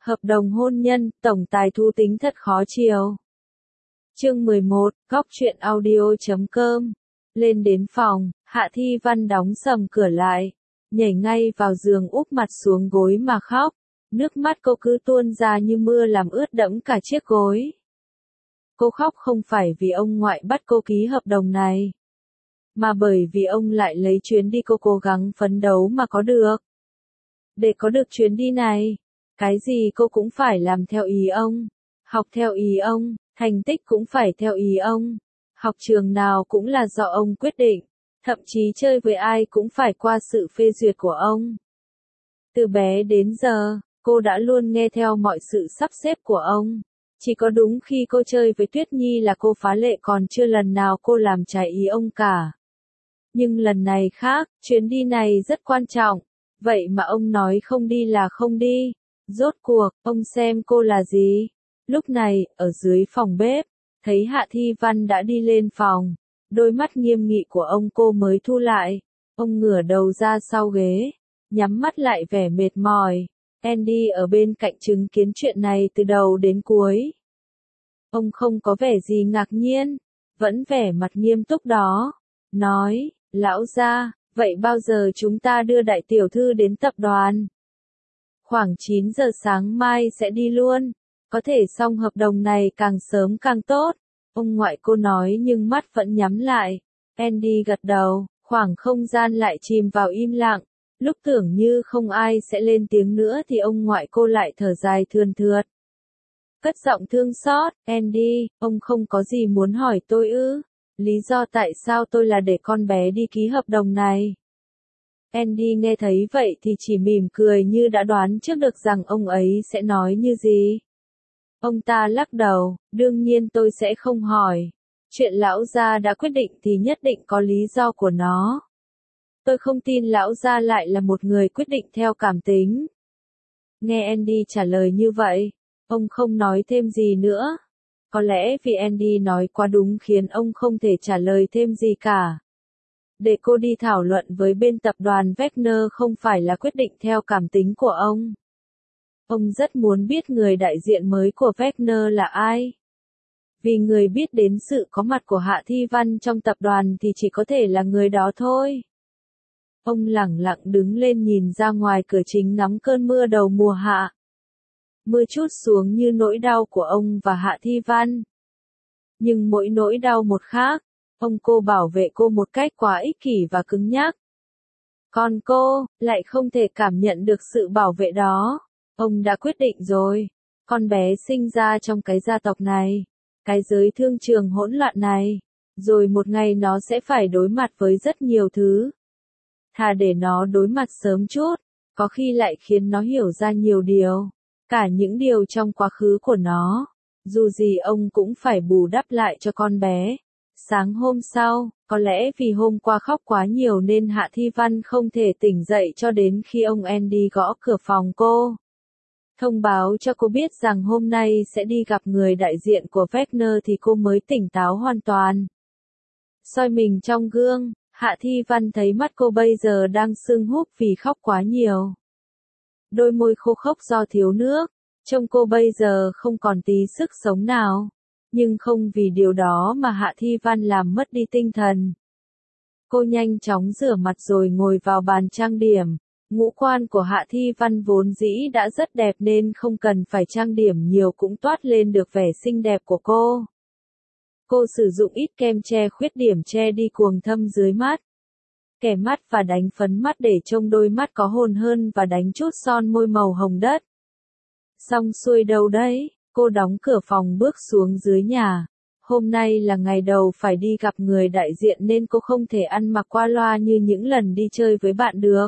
Hợp đồng hôn nhân, tổng tài thú tính thật khó chiều. Chương 11, góc truyện audio.com. Lên đến phòng, Hạ Thi Văn đóng sầm cửa lại, nhảy ngay vào giường úp mặt xuống gối mà khóc. Nước mắt cô cứ tuôn ra như mưa làm ướt đẫm cả chiếc gối. Cô khóc không phải vì ông ngoại bắt cô ký hợp đồng này, mà bởi vì ông lại lấy chuyến đi cô cố gắng phấn đấu mà có được. Để có được chuyến đi này, cái gì cô cũng phải làm theo ý ông, học theo ý ông, thành tích cũng phải theo ý ông, học trường nào cũng là do ông quyết định, thậm chí chơi với ai cũng phải qua sự phê duyệt của ông. Từ bé đến giờ, cô đã luôn nghe theo mọi sự sắp xếp của ông. Chỉ có đúng khi cô chơi với Tuyết Nhi là cô phá lệ, còn chưa lần nào cô làm trái ý ông cả. Nhưng lần này khác, chuyến đi này rất quan trọng, vậy mà ông nói không đi là không đi. Rốt cuộc, ông xem cô là gì? Lúc này, ở dưới phòng bếp, thấy Hạ Thi Văn đã đi lên phòng, đôi mắt nghiêm nghị của ông cô mới thu lại. Ông ngửa đầu ra sau ghế, nhắm mắt lại vẻ mệt mỏi. Andy ở bên cạnh chứng kiến chuyện này từ đầu đến cuối. Ông không có vẻ gì ngạc nhiên, vẫn vẻ mặt nghiêm túc đó. Nói, lão gia, vậy bao giờ chúng ta đưa đại tiểu thư đến tập đoàn? Khoảng 9 giờ sáng mai sẽ đi luôn, có thể xong hợp đồng này càng sớm càng tốt. Ông ngoại cô nói nhưng mắt vẫn nhắm lại. Andy gật đầu, khoảng không gian lại chìm vào im lặng. Lúc tưởng như không ai sẽ lên tiếng nữa thì ông ngoại cô lại thở dài thườn thượt. Cất giọng thương xót, Andy, ông không có gì muốn hỏi tôi ư? Lý do tại sao tôi là để con bé đi ký hợp đồng này? Andy nghe thấy vậy thì chỉ mỉm cười như đã đoán trước được rằng ông ấy sẽ nói như gì. Ông ta lắc đầu, đương nhiên tôi sẽ không hỏi. Chuyện lão gia đã quyết định thì nhất định có lý do của nó. Tôi không tin lão gia lại là một người quyết định theo cảm tính. Nghe Andy trả lời như vậy, ông không nói thêm gì nữa. Có lẽ vì Andy nói quá đúng khiến ông không thể trả lời thêm gì cả. Để cô đi thảo luận với bên tập đoàn Wagner không phải là quyết định theo cảm tính của ông. Ông rất muốn biết người đại diện mới của Wagner là ai. Vì người biết đến sự có mặt của Hạ Thi Văn trong tập đoàn thì chỉ có thể là người đó thôi. Ông lẳng lặng đứng lên nhìn ra ngoài cửa chính ngắm cơn mưa đầu mùa hạ. Mưa trút xuống như nỗi đau của ông và Hạ Thi Văn. Nhưng mỗi nỗi đau một khác, ông cô bảo vệ cô một cách quá ích kỷ và cứng nhắc. Còn cô, lại không thể cảm nhận được sự bảo vệ đó. Ông đã quyết định rồi, con bé sinh ra trong cái gia tộc này, cái giới thương trường hỗn loạn này, rồi một ngày nó sẽ phải đối mặt với rất nhiều thứ. Thà để nó đối mặt sớm chút, có khi lại khiến nó hiểu ra nhiều điều, cả những điều trong quá khứ của nó. Dù gì ông cũng phải bù đắp lại cho con bé. Sáng hôm sau, có lẽ vì hôm qua khóc quá nhiều nên Hạ Thi Văn không thể tỉnh dậy cho đến khi ông Andy gõ cửa phòng cô. Thông báo cho cô biết rằng hôm nay sẽ đi gặp người đại diện của Wagner thì cô mới tỉnh táo hoàn toàn. Soi mình trong gương, Hạ Thi Văn thấy mắt cô bây giờ đang sưng húp vì khóc quá nhiều. Đôi môi khô khốc do thiếu nước, trông cô bây giờ không còn tí sức sống nào. Nhưng không vì điều đó mà Hạ Thi Văn làm mất đi tinh thần. Cô nhanh chóng rửa mặt rồi ngồi vào bàn trang điểm. Ngũ quan của Hạ Thi Văn vốn dĩ đã rất đẹp nên không cần phải trang điểm nhiều cũng toát lên được vẻ xinh đẹp của cô. Cô sử dụng ít kem che khuyết điểm che đi cuồng thâm dưới mắt, kẻ mắt và đánh phấn mắt để trông đôi mắt có hồn hơn và đánh chút son môi màu hồng đất. Xong xuôi đâu đấy, cô đóng cửa phòng bước xuống dưới nhà. Hôm nay là ngày đầu phải đi gặp người đại diện nên cô không thể ăn mặc qua loa như những lần đi chơi với bạn được.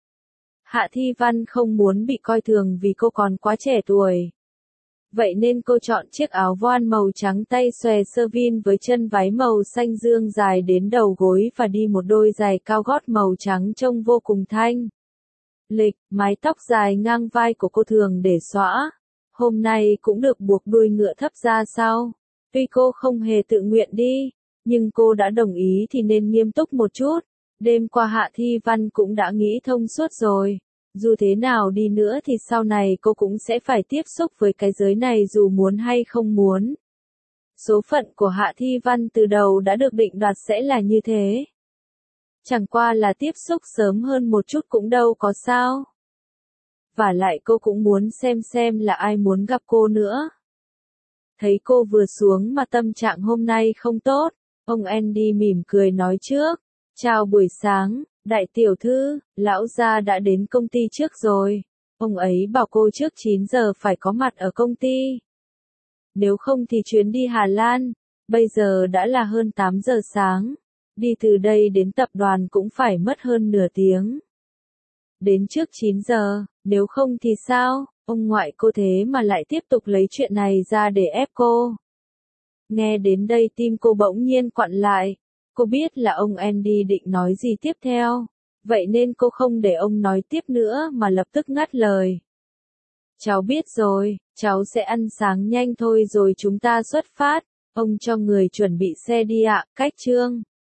Hạ Thi Văn không muốn bị coi thường vì cô còn quá trẻ tuổi. Vậy nên cô chọn chiếc áo voan màu trắng tay xòe sơ vin với chân váy màu xanh dương dài đến đầu gối và đi một đôi giày cao gót màu trắng trông vô cùng thanh lịch. Mái tóc dài ngang vai của cô thường để xõa, hôm nay cũng được buộc đuôi ngựa thấp ra sau. Tuy cô không hề tự nguyện đi, nhưng cô đã đồng ý thì nên nghiêm túc một chút. Đêm qua Hạ Thi Văn cũng đã nghĩ thông suốt rồi. Dù thế nào đi nữa thì sau này cô cũng sẽ phải tiếp xúc với cái giới này dù muốn hay không muốn. Số phận của Hạ Thi Văn từ đầu đã được định đoạt sẽ là như thế. Chẳng qua là tiếp xúc sớm hơn một chút cũng đâu có sao. Và lại cô cũng muốn xem là ai muốn gặp cô nữa. Thấy cô vừa xuống mà tâm trạng hôm nay không tốt, ông Andy mỉm cười nói trước. Chào buổi sáng, đại tiểu thư, lão gia đã đến công ty trước rồi. Ông ấy bảo cô trước 9 giờ phải có mặt ở công ty. Nếu không thì chuyến đi Hà Lan, bây giờ đã là hơn 8 giờ sáng. Đi từ đây đến tập đoàn cũng phải mất hơn nửa tiếng. Đến trước 9 giờ, nếu không thì sao, ông ngoại cô thế mà lại tiếp tục lấy chuyện này ra để ép cô. Nghe đến đây tim cô bỗng nhiên quặn lại. Cô biết là ông Andy định nói gì tiếp theo. Vậy nên cô không để ông nói tiếp nữa mà lập tức ngắt lời. Cháu biết rồi, cháu sẽ ăn sáng nhanh thôi rồi chúng ta xuất phát. Ông cho người chuẩn bị xe đi ạ, cách Trương.